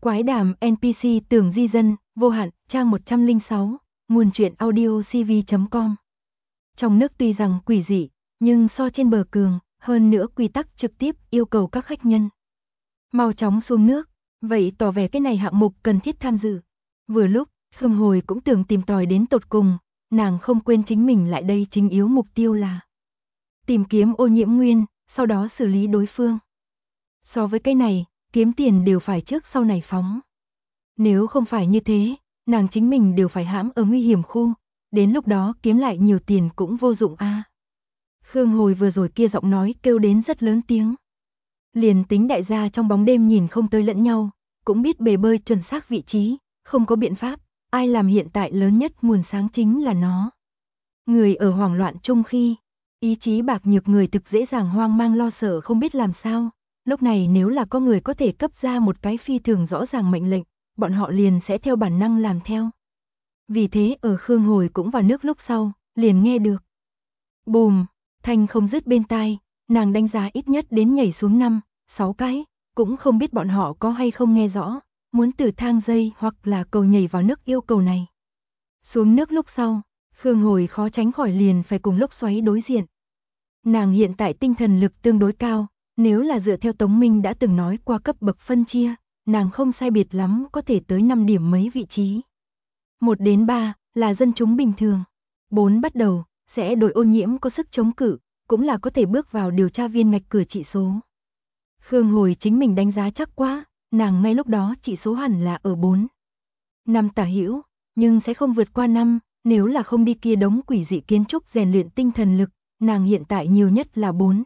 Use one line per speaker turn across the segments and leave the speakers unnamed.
Quái đàm NPC tưởng di dân, vô hạn, trang 106, nguồn truyện audio cv.com. Trong nước tuy rằng quỷ dị, nhưng so trên bờ cường, hơn nữa quy tắc trực tiếp yêu cầu các khách nhân mau chóng xuống nước, vậy tỏ vẻ cái này hạng mục cần thiết tham dự. Vừa lúc, Khương Hồi cũng tưởng tìm tòi đến tột cùng, nàng không quên chính mình lại đây chính yếu mục tiêu là tìm kiếm ô nhiễm nguyên, sau đó xử lý đối phương. So với cái này, kiếm tiền đều phải trước sau này phóng. Nếu không phải như thế, nàng chính mình đều phải hãm ở nguy hiểm khu, đến lúc đó kiếm lại nhiều tiền cũng vô dụng a. Khương Hồi vừa rồi kia giọng nói kêu đến rất lớn tiếng. Liền tính đại gia trong bóng đêm nhìn không tới lẫn nhau, cũng biết bể bơi chuẩn xác vị trí, không có biện pháp, ai làm hiện tại lớn nhất nguồn sáng chính là nó. Người ở hoảng loạn chung khi, ý chí bạc nhược người thực dễ dàng hoang mang lo sợ không biết làm sao, lúc này nếu là có người có thể cấp ra một cái phi thường rõ ràng mệnh lệnh, bọn họ liền sẽ theo bản năng làm theo. Vì thế ở Khương Hồi cũng vào nước lúc sau, liền nghe được. Bùm, thanh không dứt bên tai, nàng đánh giá ít nhất đến nhảy xuống 5-6 cái, cũng không biết bọn họ có hay không nghe rõ, muốn từ thang dây hoặc là cầu nhảy vào nước yêu cầu này. Xuống nước lúc sau, Khương Hồi khó tránh khỏi liền phải cùng lốc xoáy đối diện. Nàng hiện tại tinh thần lực tương đối cao, nếu là dựa theo Tống Minh đã từng nói qua cấp bậc phân chia, nàng không sai biệt lắm có thể tới 5 điểm mấy vị trí. 1 đến 3 là dân chúng bình thường, 4 bắt đầu sẽ đổi ô nhiễm có sức chống cự, cũng là có thể bước vào điều tra viên ngạch cửa trị số. Khương Hồi chính mình đánh giá chắc quá, nàng ngay lúc đó trị số hẳn là ở 4. 5 tả hữu, nhưng sẽ không vượt qua 5, nếu là không đi kia đống quỷ dị kiến trúc rèn luyện tinh thần lực, nàng hiện tại nhiều nhất là 4.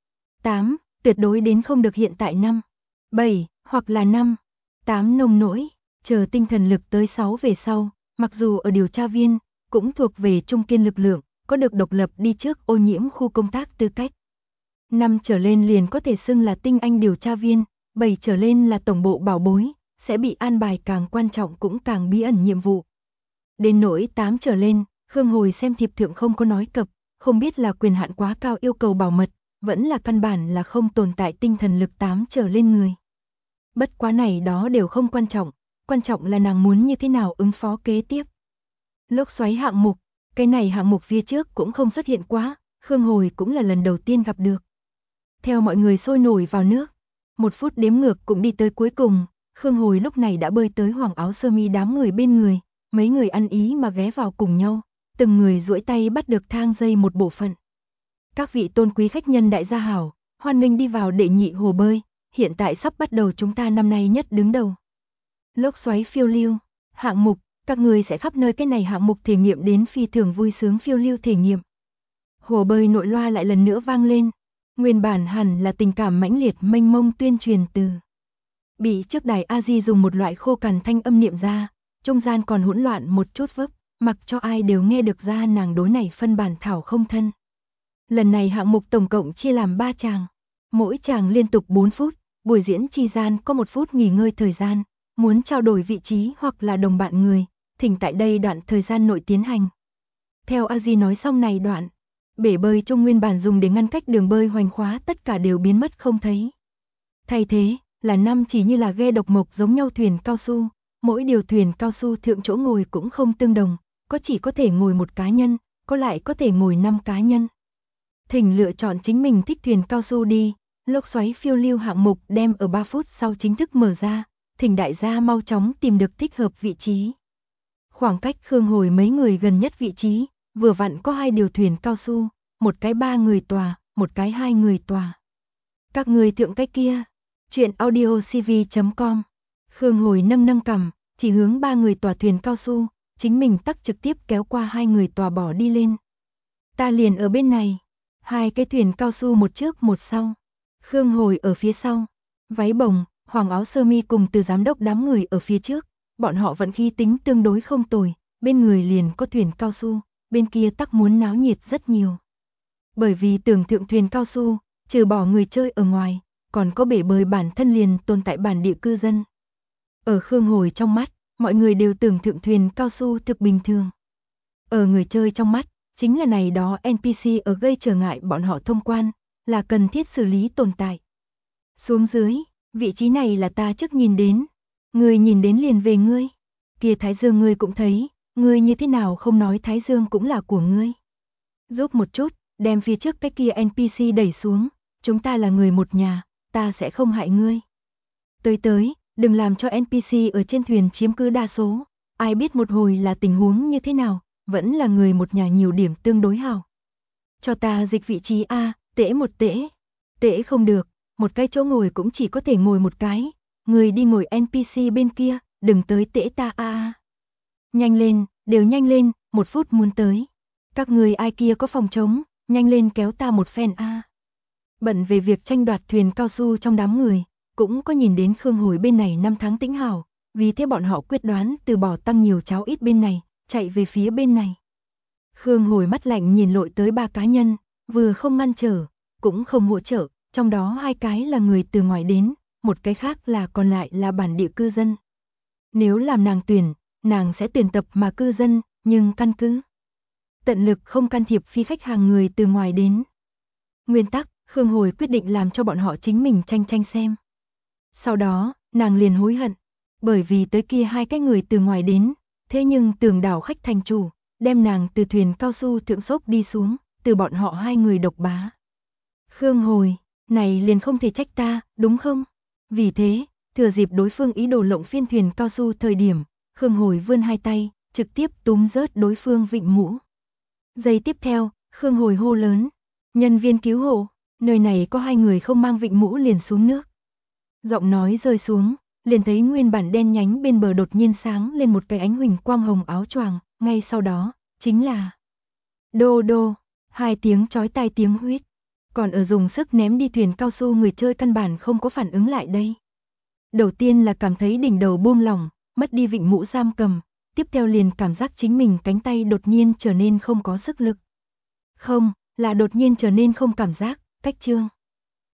8, tuyệt đối đến không được hiện tại 5. 7, hoặc là 5. 8 nông nỗi, chờ tinh thần lực tới 6 về sau, mặc dù ở điều tra viên, cũng thuộc về trung kiên lực lượng, có được độc lập đi trước ô nhiễm khu công tác tư cách. 5 trở lên liền có thể xưng là tinh anh điều tra viên, 7 trở lên là tổng bộ bảo bối, sẽ bị an bài càng quan trọng cũng càng bí ẩn nhiệm vụ. Đến nỗi 8 trở lên, Khương Hồi xem thiệp thượng không có nói cập, không biết là quyền hạn quá cao yêu cầu bảo mật, vẫn là căn bản là không tồn tại tinh thần lực 8 trở lên người. Bất quá này đó đều không quan trọng là nàng muốn như thế nào ứng phó kế tiếp. Lốc xoáy hạng mục, cái này hạng mục phía trước cũng không xuất hiện quá, Khương Hồi cũng là lần đầu tiên gặp được. Theo mọi người sôi nổi vào nước, 1 phút đếm ngược cũng đi tới cuối cùng, Khương Hồi lúc này đã bơi tới Hoàng áo sơ mi đám người bên người, mấy người ăn ý mà ghé vào cùng nhau, từng người duỗi tay bắt được thang dây một bộ phận. Các vị tôn quý khách nhân đại gia hảo, hoan nghênh đi vào đệ nhị hồ bơi, hiện tại sắp bắt đầu chúng ta năm nay nhất đứng đầu. Lốc xoáy phiêu lưu, hạng mục, các người sẽ khắp nơi cái này hạng mục thể nghiệm đến phi thường vui sướng phiêu lưu thể nghiệm. Hồ bơi nội loa lại lần nữa vang lên, nguyên bản hẳn là tình cảm mãnh liệt mênh mông tuyên truyền từ. Bị trước đài A-di dùng một loại khô cằn thanh âm niệm ra, trung gian còn hỗn loạn một chút vấp, mặc cho ai đều nghe được ra nàng đối này phân bản thảo không thân. Lần này hạng mục tổng cộng chia làm 3 tràng, mỗi tràng liên tục 4 phút, buổi diễn chi gian có 1 phút nghỉ ngơi thời gian, muốn trao đổi vị trí hoặc là đồng bạn người, thỉnh tại đây đoạn thời gian nội tiến hành. Theo A-di nói xong này đoạn, bể bơi trong nguyên bản dùng để ngăn cách đường bơi hoành khóa tất cả đều biến mất không thấy. Thay thế là 5 chỉ như là ghe độc mộc giống nhau thuyền cao su, mỗi điều thuyền cao su thượng chỗ ngồi cũng không tương đồng, có chỉ có thể ngồi 1 cá nhân, có lại có thể ngồi 5 cá nhân. Thỉnh lựa chọn chính mình thích thuyền cao su đi, lốc xoáy phiêu lưu hạng mục đem ở 3 phút sau chính thức mở ra, thỉnh đại gia mau chóng tìm được thích hợp vị trí. Khoảng cách Khương Hồi mấy người gần nhất vị trí, vừa vặn có 2 điều thuyền cao su, một cái 3 người tòa, một cái 2 người tòa. Các người thượng cái kia, chuyện audio cv.com. Khương Hồi nâng cằm, chỉ hướng 3 người tòa thuyền cao su, chính mình tắc trực tiếp kéo qua 2 người tòa bỏ đi lên. Ta liền ở bên này, 2 cái thuyền cao su một trước một sau. Khương Hồi ở phía sau, váy bồng, Hoàng áo sơ mi cùng từ giám đốc đám người ở phía trước, bọn họ vận khí tính tương đối không tồi, bên người liền có thuyền cao su, bên kia tắc muốn náo nhiệt rất nhiều. Bởi vì tưởng thượng thuyền cao su, trừ bỏ người chơi ở ngoài, còn có bể bơi bản thân liền tồn tại bản địa cư dân. Ở Khương Hồi trong mắt, mọi người đều tưởng thượng thuyền cao su thực bình thường. Ở người chơi trong mắt, chính là này đó NPC ở gây trở ngại bọn họ thông quan, là cần thiết xử lý tồn tại. Xuống dưới, vị trí này là ta trước nhìn đến. Ngươi nhìn đến liền về ngươi. Kia Thái Dương ngươi cũng thấy, ngươi như thế nào không nói Thái Dương cũng là của ngươi. Giúp một chút, đem phía trước cái kia NPC đẩy xuống, chúng ta là người một nhà, ta sẽ không hại ngươi. Tới, đừng làm cho NPC ở trên thuyền chiếm cứ đa số, ai biết một hồi là tình huống như thế nào, vẫn là người một nhà nhiều điểm tương đối hảo. Cho ta dịch vị trí A, tễ một tễ. Tễ không được, một cái chỗ ngồi cũng chỉ có thể ngồi một cái, người đi ngồi NPC bên kia, đừng tới tễ ta A. Nhanh lên, đều nhanh lên, 1 phút muốn tới. Các người ai kia có phòng trống, nhanh lên kéo ta một phen A. Bận về việc tranh đoạt thuyền cao su trong đám người, cũng có nhìn đến Khương Hồi bên này 5 tháng tĩnh hảo, vì thế bọn họ quyết đoán từ bỏ tăng nhiều cháo ít bên này, chạy về phía bên này. Khương Hồi mắt lạnh nhìn lội tới 3 cá nhân, vừa không ngăn trở, cũng không hỗ trợ, trong đó 2 cái là người từ ngoài đến, một cái khác là còn lại là bản địa cư dân. Nếu làm nàng tuyển, nàng sẽ tuyển tập mà cư dân, nhưng căn cứ tận lực không can thiệp phi khách hàng người từ ngoài đến. Nguyên tắc, Khương Hồi quyết định làm cho bọn họ chính mình tranh xem. Sau đó, nàng liền hối hận, bởi vì tới kia 2 cái người từ ngoài đến, thế nhưng tưởng đảo khách thành chủ, đem nàng từ thuyền cao su thượng sốc đi xuống, từ bọn họ 2 người độc bá. Khương Hồi, này liền không thể trách ta, đúng không? Vì thế, thừa dịp đối phương ý đồ lộng phiên thuyền cao su thời điểm, Khương Hồi vươn 2 tay, trực tiếp túm rớt đối phương vịnh mũ. Giây tiếp theo, Khương Hồi hô lớn, nhân viên cứu hộ, nơi này có 2 người không mang vịnh mũ liền xuống nước. Giọng nói rơi xuống, liền thấy nguyên bản đen nhánh bên bờ đột nhiên sáng lên một cái ánh huỳnh quang hồng áo choàng, ngay sau đó, chính là đô đô, 2 tiếng chói tai tiếng huýt. Còn ở dùng sức ném đi thuyền cao su người chơi căn bản không có phản ứng lại đây. Đầu tiên là cảm thấy đỉnh đầu buông lỏng, mất đi vịnh mũ giam cầm, tiếp theo liền cảm giác chính mình cánh tay đột nhiên trở nên không có sức lực. Không, là đột nhiên trở nên không cảm giác, cách trương.